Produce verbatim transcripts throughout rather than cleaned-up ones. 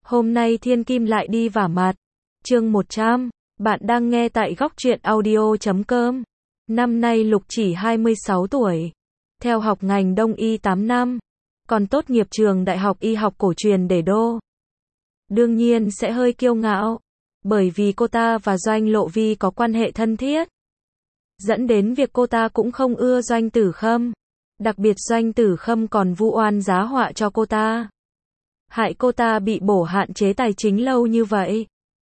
Hôm nay Thiên Kim lại đi vả mặt. Chương một trăm. Bạn đang nghe tại góc truyện audio chấm com. Năm nay Lục chỉ hai mươi sáu tuổi. Theo học ngành Đông y tám năm. Còn tốt nghiệp trường Đại học Y học cổ truyền Đế Đô. Đương nhiên sẽ hơi kiêu ngạo. Bởi vì cô ta và Doanh Lộ Vi có quan hệ thân thiết. Dẫn đến việc cô ta cũng không ưa Doanh Tử Khâm. Đặc biệt Doanh Tử Khâm còn vu oan giá họa cho cô ta. Hại cô ta bị bổ hạn chế tài chính lâu như vậy.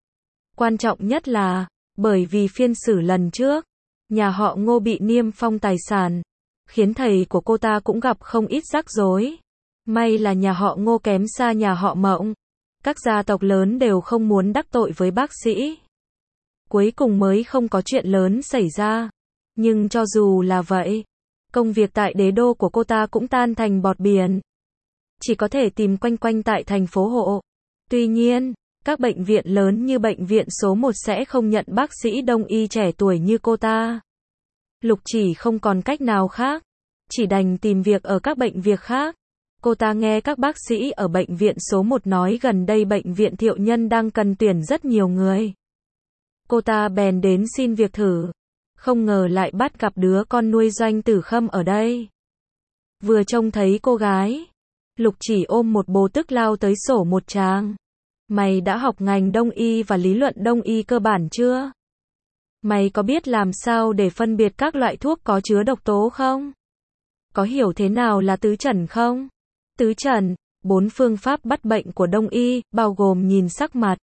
Quan trọng nhất là, bởi vì phiên xử lần trước, nhà họ Ngô bị niêm phong tài sản, khiến thầy của cô ta cũng gặp không ít rắc rối. May là nhà họ Ngô kém xa nhà họ Mộng. Các gia tộc lớn đều không muốn đắc tội với bác sĩ. Cuối cùng mới không có chuyện lớn xảy ra. Nhưng cho dù là vậy, công việc tại Đế Đô của cô ta cũng tan thành bọt biển. Chỉ có thể tìm quanh quanh tại thành phố Hộ. Tuy nhiên, các bệnh viện lớn như bệnh viện số một sẽ không nhận bác sĩ đông y trẻ tuổi như cô ta. Lục chỉ không còn cách nào khác, chỉ đành tìm việc ở các bệnh viện khác. Cô ta nghe các bác sĩ ở bệnh viện số một nói gần đây bệnh viện Thiệu Nhân đang cần tuyển rất nhiều người. Cô ta bèn đến xin việc thử. Không ngờ lại bắt gặp đứa con nuôi Doanh Tử Khâm ở đây. Vừa trông thấy cô gái, Lục chỉ ôm một bồ tức lao tới sổ một tràng. Mày đã học ngành Đông y và lý luận Đông y cơ bản chưa? Mày có biết làm sao để phân biệt các loại thuốc có chứa độc tố không? Có hiểu thế nào là tứ trần không? Tứ trần, bốn phương pháp bắt bệnh của Đông y, bao gồm nhìn sắc mặt,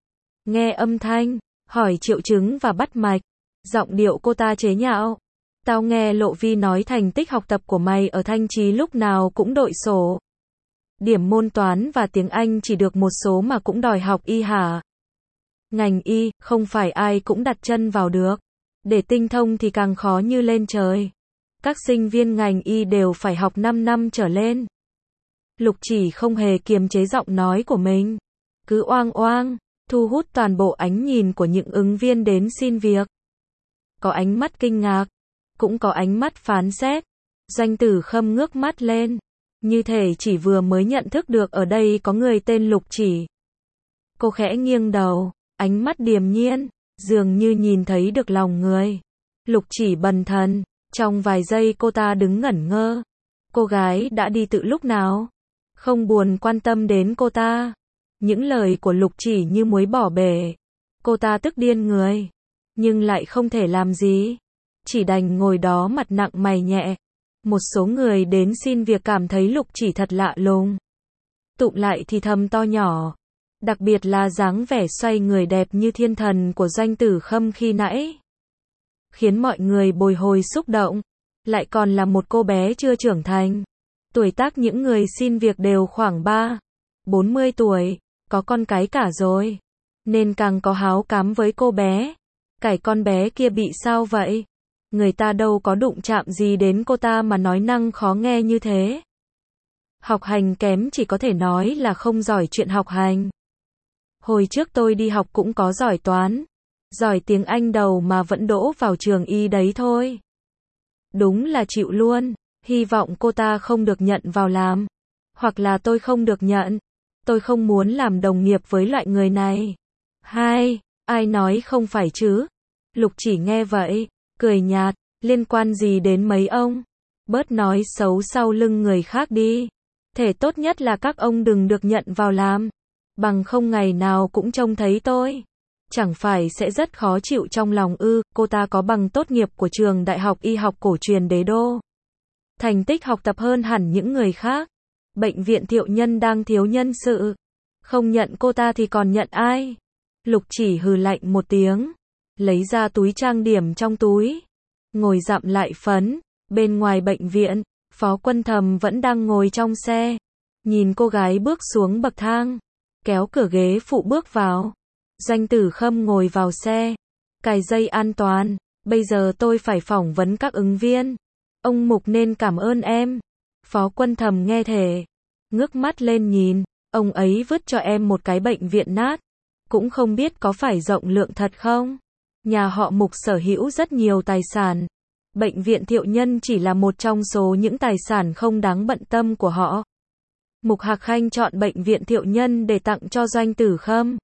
nghe âm thanh, hỏi triệu chứng và bắt mạch. Giọng điệu cô ta chế nhạo. Tao nghe Lộ Vi nói thành tích học tập của mày ở Thanh Trì lúc nào cũng đội sổ. Điểm môn toán và tiếng Anh chỉ được một số mà cũng đòi học y hả? Ngành y, không phải ai cũng đặt chân vào được. Để tinh thông thì càng khó như lên trời. Các sinh viên ngành y đều phải học năm năm trở lên. Lục chỉ không hề kiềm chế giọng nói của mình. Cứ oang oang, thu hút toàn bộ ánh nhìn của những ứng viên đến xin việc. Có ánh mắt kinh ngạc, cũng có ánh mắt phán xét. Doanh Tử Khâm ngước mắt lên, như thể chỉ vừa mới nhận thức được ở đây có người tên Lục chỉ. Cô khẽ nghiêng đầu, ánh mắt điềm nhiên, dường như nhìn thấy được lòng người. Lục chỉ bần thần, trong vài giây cô ta đứng ngẩn ngơ. Cô gái đã đi từ lúc nào? Không buồn quan tâm đến cô ta. Những lời của Lục chỉ như muối bỏ bể. Cô ta tức điên người, nhưng lại không thể làm gì. Chỉ đành ngồi đó mặt nặng mày nhẹ. Một số người đến xin việc cảm thấy Lục chỉ thật lạ lùng. Tụng lại thì thầm to nhỏ. Đặc biệt là dáng vẻ xoay người đẹp như thiên thần của Doanh Tử Khâm khi nãy. Khiến mọi người bồi hồi xúc động. Lại còn là một cô bé chưa trưởng thành. Tuổi tác những người xin việc đều khoảng ba, bốn mươi tuổi. Có con cái cả rồi. Nên càng có háo cám với cô bé. Cái con bé kia bị sao vậy? Người ta đâu có đụng chạm gì đến cô ta mà nói năng khó nghe như thế. Học hành kém chỉ có thể nói là không giỏi chuyện học hành. Hồi trước tôi đi học cũng có giỏi toán, giỏi tiếng Anh đầu mà vẫn đỗ vào trường y đấy thôi. Đúng là chịu luôn, hy vọng cô ta không được nhận vào làm. Hoặc là tôi không được nhận. Tôi không muốn làm đồng nghiệp với loại người này. Hai, ai nói không phải chứ? Lục chỉ nghe vậy, cười nhạt, liên quan gì đến mấy ông? Bớt nói xấu sau lưng người khác đi. Thể tốt nhất là các ông đừng được nhận vào làm. Bằng không ngày nào cũng trông thấy tôi. Chẳng phải sẽ rất khó chịu trong lòng ư? Cô ta có bằng tốt nghiệp của trường Đại học Y học cổ truyền Đế Đô. Thành tích học tập hơn hẳn những người khác. Bệnh viện Thiệu Nhân đang thiếu nhân sự. Không nhận cô ta thì còn nhận ai? Lục chỉ hừ lạnh một tiếng. Lấy ra túi trang điểm trong túi. Ngồi dặm lại phấn. Bên ngoài bệnh viện, Phó Quân Thầm vẫn đang ngồi trong xe. Nhìn cô gái bước xuống bậc thang. Kéo cửa ghế phụ bước vào. Doanh Tử Khâm ngồi vào xe. Cài dây an toàn. Bây giờ tôi phải phỏng vấn các ứng viên. Ông Mục nên cảm ơn em. Phó Quân Thầm nghe thể. Ngước mắt lên nhìn. Ông ấy vứt cho em một cái bệnh viện nát. Cũng không biết có phải rộng lượng thật không? Nhà họ Mục sở hữu rất nhiều tài sản. Bệnh viện Thiệu Nhân chỉ là một trong số những tài sản không đáng bận tâm của họ. Mục Hạc Khanh chọn bệnh viện Thiệu Nhân để tặng cho Doanh Tử Khâm.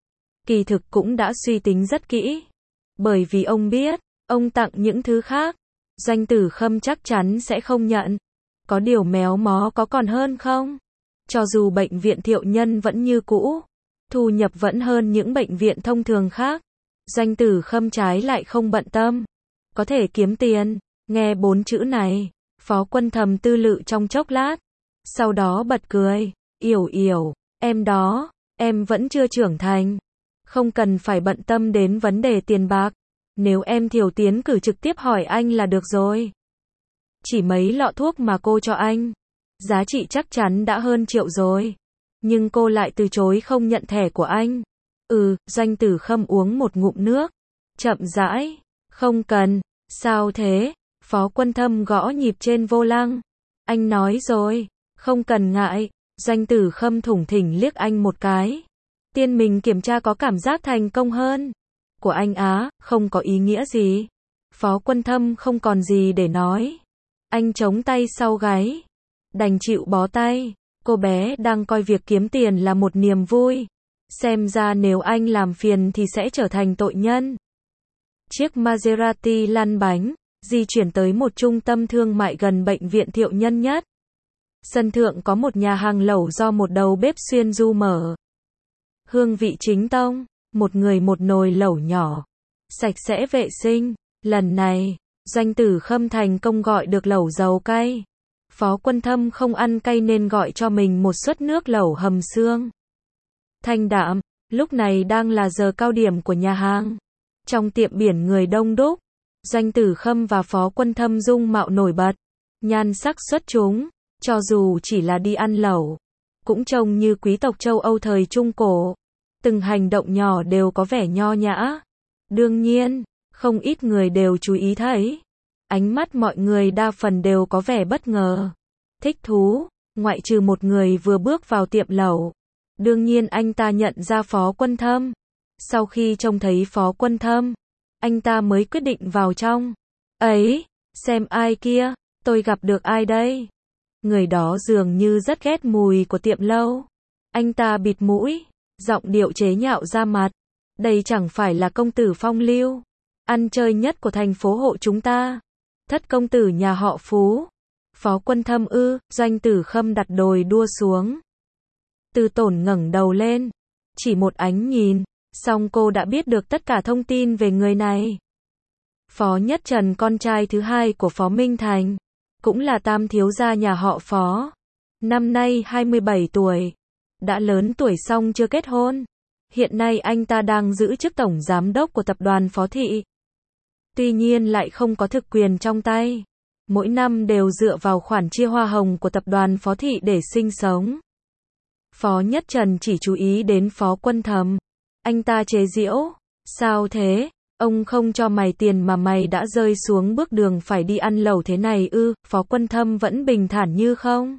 Kỳ thực cũng đã suy tính rất kỹ. Bởi vì ông biết, ông tặng những thứ khác, Doanh Tử Khâm chắc chắn sẽ không nhận. Có điều méo mó có còn hơn không? Cho dù bệnh viện Thiệu Nhân vẫn như cũ, thu nhập vẫn hơn những bệnh viện thông thường khác, Doanh Tử Khâm trái lại không bận tâm. Có thể kiếm tiền. Nghe bốn chữ này, Phó Quân Thầm tư lự trong chốc lát. Sau đó bật cười. Yểu yểu, em đó, em vẫn chưa trưởng thành. Không cần phải bận tâm đến vấn đề tiền bạc. Nếu em Thiều tiến cử trực tiếp hỏi anh là được rồi. Chỉ mấy lọ thuốc mà cô cho anh, giá trị chắc chắn đã hơn triệu rồi. Nhưng cô lại từ chối không nhận thẻ của anh. Ừ, Doanh Tử Khâm uống một ngụm nước. Chậm rãi. Không cần. Sao thế? Phó Quân Thâm gõ nhịp trên vô lăng. Anh nói rồi. Không cần ngại. Doanh Tử Khâm thủng thỉnh liếc anh một cái. Tiên mình kiểm tra có cảm giác thành công hơn. Của anh á, không có ý nghĩa gì. Phó Quân Thâm không còn gì để nói. Anh chống tay sau gáy. Đành chịu bó tay. Cô bé đang coi việc kiếm tiền là một niềm vui. Xem ra nếu anh làm phiền thì sẽ trở thành tội nhân. Chiếc Maserati lăn bánh, di chuyển tới một trung tâm thương mại gần bệnh viện Thiệu Nhân nhất. Sân thượng có một nhà hàng lẩu do một đầu bếp xuyên du mở. Hương vị chính tông, một người một nồi lẩu nhỏ, sạch sẽ vệ sinh. Lần này, Doanh Tử Khâm thành công gọi được lẩu dầu cay. Phó Quân Thâm không ăn cay nên gọi cho mình một suất nước lẩu hầm xương. Thanh đạm, lúc này đang là giờ cao điểm của nhà hàng. Trong tiệm biển người đông đúc, Doanh Tử Khâm và Phó Quân Thâm dung mạo nổi bật, nhan sắc xuất chúng, cho dù chỉ là đi ăn lẩu, cũng trông như quý tộc châu Âu thời Trung Cổ. Từng hành động nhỏ đều có vẻ nho nhã. Đương nhiên, không ít người đều chú ý thấy. Ánh mắt mọi người đa phần đều có vẻ bất ngờ, thích thú, ngoại trừ một người vừa bước vào tiệm lẩu. Đương nhiên anh ta nhận ra Phó Quân Thâm. Sau khi trông thấy Phó Quân Thâm, anh ta mới quyết định vào trong. Ấy, xem ai kia, tôi gặp được ai đây? Người đó dường như rất ghét mùi của tiệm lâu. Anh ta bịt mũi, giọng điệu chế nhạo ra mặt. Đây chẳng phải là công tử phong lưu, ăn chơi nhất của thành phố hộ chúng ta. Thất công tử nhà họ Phú. Phó Quân Thâm ư? Doanh Tử Khâm đặt đồi đua xuống. Từ Tổn ngẩng đầu lên, chỉ một ánh nhìn, xong cô đã biết được tất cả thông tin về người này. Phó Nhất Trần, con trai thứ hai của Phó Minh Thành, cũng là tam thiếu gia nhà họ Phó. Năm nay hai mươi bảy tuổi, đã lớn tuổi xong chưa kết hôn. Hiện nay anh ta đang giữ chức tổng giám đốc của tập đoàn Phó Thị. Tuy nhiên lại không có thực quyền trong tay. Mỗi năm đều dựa vào khoản chia hoa hồng của tập đoàn Phó Thị để sinh sống. Phó Nhất Trần chỉ chú ý đến Phó Quân Thầm. Anh ta chế giễu. Sao thế? Ông không cho mày tiền mà mày đã rơi xuống bước đường phải đi ăn lẩu thế này ư? Phó Quân Thâm vẫn bình thản như không.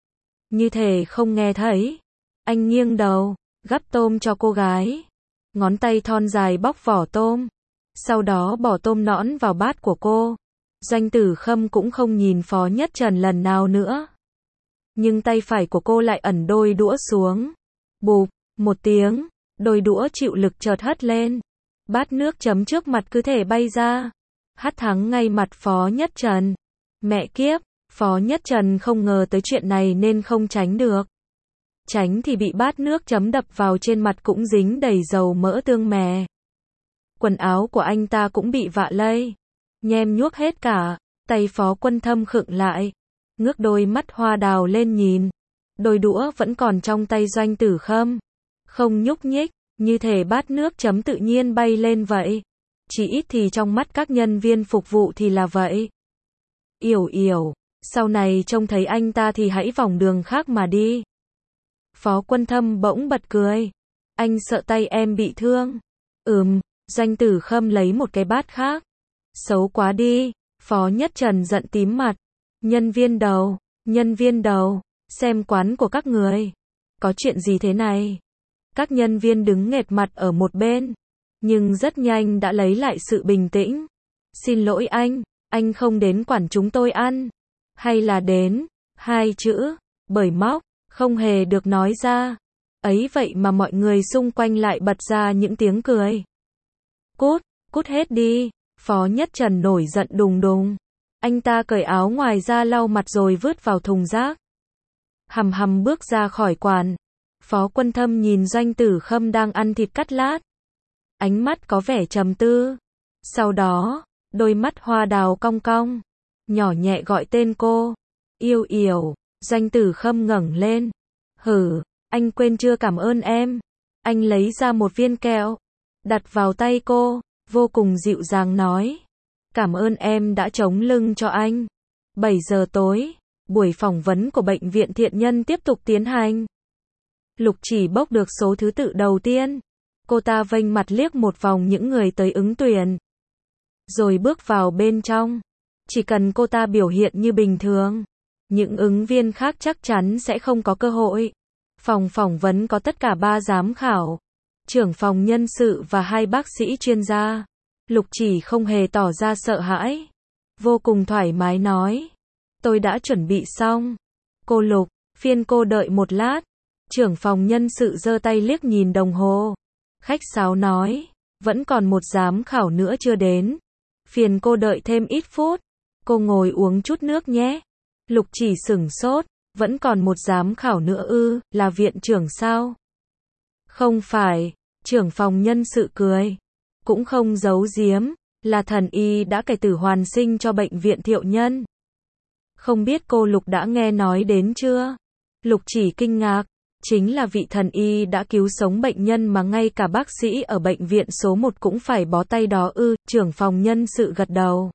Như thể không nghe thấy. Anh nghiêng đầu, gắp tôm cho cô gái. Ngón tay thon dài bóc vỏ tôm. Sau đó bỏ tôm nõn vào bát của cô. Doanh Tử Khâm cũng không nhìn Phó Nhất Trần lần nào nữa. Nhưng tay phải của cô lại ẩn đôi đũa xuống. Bụp, một tiếng, đôi đũa chịu lực chợt hất lên. Bát nước chấm trước mặt cứ thể bay ra. Hắt thẳng ngay mặt Phó Nhất Trần. Mẹ kiếp, Phó Nhất Trần không ngờ tới chuyện này nên không tránh được. Tránh thì bị bát nước chấm đập vào trên mặt cũng dính đầy dầu mỡ tương mè. Quần áo của anh ta cũng bị vạ lây. Nhem nhuốc hết cả. Tay Phó Quân Thâm khựng lại. Ngước đôi mắt hoa đào lên nhìn. Đôi đũa vẫn còn trong tay Doanh Tử Khâm. Không nhúc nhích, như thể bát nước chấm tự nhiên bay lên vậy. Chỉ ít thì trong mắt các nhân viên phục vụ thì là vậy. Yểu yểu, sau này trông thấy anh ta thì hãy vòng đường khác mà đi. Phó Quân Thâm bỗng bật cười. Anh sợ tay em bị thương. Ừm, Doanh Tử Khâm lấy một cái bát khác. Xấu quá đi. Phó Nhất Trần giận tím mặt. Nhân viên đầu, nhân viên đầu, xem quán của các người. Có chuyện gì thế này? Các nhân viên đứng nghệt mặt ở một bên. Nhưng rất nhanh đã lấy lại sự bình tĩnh. Xin lỗi anh, anh không đến quản chúng tôi ăn. Hay là đến, hai chữ, bởi móc, không hề được nói ra. Ấy vậy mà mọi người xung quanh lại bật ra những tiếng cười. Cút, cút hết đi, Phó Nhất Trần nổi giận đùng đùng. Anh ta cởi áo ngoài ra lau mặt rồi vứt vào thùng rác. Hầm hầm bước ra khỏi quán. Phó Quân Thâm nhìn Doanh Tử Khâm đang ăn thịt cắt lát. Ánh mắt có vẻ trầm tư. Sau đó, đôi mắt hoa đào cong cong, nhỏ nhẹ gọi tên cô. Yêu Yểu. Doanh Tử Khâm ngẩng lên. Hử, anh quên chưa cảm ơn em. Anh lấy ra một viên kẹo, đặt vào tay cô, vô cùng dịu dàng nói. Cảm ơn em đã chống lưng cho anh. bảy giờ tối, buổi phỏng vấn của Bệnh viện Thiện Nhân tiếp tục tiến hành. Lục Chỉ bốc được số thứ tự đầu tiên. Cô ta vênh mặt liếc một vòng những người tới ứng tuyển, rồi bước vào bên trong. Chỉ cần cô ta biểu hiện như bình thường, những ứng viên khác chắc chắn sẽ không có cơ hội. Phòng phỏng vấn có tất cả ba giám khảo, trưởng phòng nhân sự và hai bác sĩ chuyên gia. Lục Chỉ không hề tỏ ra sợ hãi, vô cùng thoải mái nói. Tôi đã chuẩn bị xong. Cô Lục, phiên cô đợi một lát. Trưởng phòng nhân sự giơ tay liếc nhìn đồng hồ. Khách sáo nói, vẫn còn một giám khảo nữa chưa đến. Phiền cô đợi thêm ít phút. Cô ngồi uống chút nước nhé. Lục Chỉ sửng sốt, vẫn còn một giám khảo nữa ư, là viện trưởng sao? Không phải, trưởng phòng nhân sự cười. Cũng không giấu giếm, là thần y đã cải tử hoàn sinh cho Bệnh viện Thiệu Nhân. Không biết cô Lục đã nghe nói đến chưa? Lục Chỉ kinh ngạc, chính là vị thần y đã cứu sống bệnh nhân mà ngay cả bác sĩ ở bệnh viện số một cũng phải bó tay đó ư, trưởng phòng nhân sự gật đầu.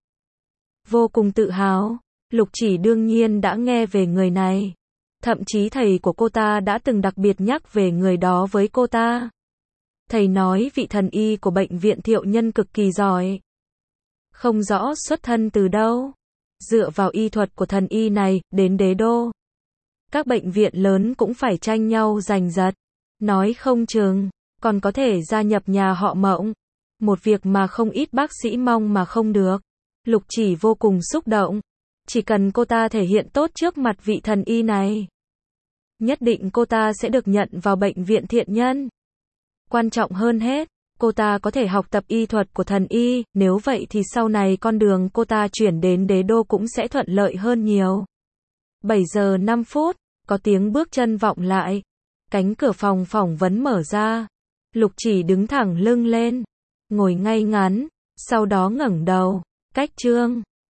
Vô cùng tự hào, Lục Chỉ đương nhiên đã nghe về người này. Thậm chí thầy của cô ta đã từng đặc biệt nhắc về người đó với cô ta. Thầy nói vị thần y của Bệnh viện Thiệu Nhân cực kỳ giỏi. Không rõ xuất thân từ đâu. Dựa vào y thuật của thần y này, đến đế đô, các bệnh viện lớn cũng phải tranh nhau giành giật. Nói không chừng, còn có thể gia nhập nhà họ Mộng. Một việc mà không ít bác sĩ mong mà không được. Lục Chỉ vô cùng xúc động. Chỉ cần cô ta thể hiện tốt trước mặt vị thần y này, nhất định cô ta sẽ được nhận vào Bệnh viện Thiện Nhân. Quan trọng hơn hết, cô ta có thể học tập y thuật của thần y, nếu vậy thì sau này con đường cô ta chuyển đến đế đô cũng sẽ thuận lợi hơn nhiều. bảy giờ năm phút, có tiếng bước chân vọng lại. Cánh cửa phòng phỏng vấn mở ra. Lục Chỉ đứng thẳng lưng lên, ngồi ngay ngắn, sau đó ngẩng đầu. Cách Trương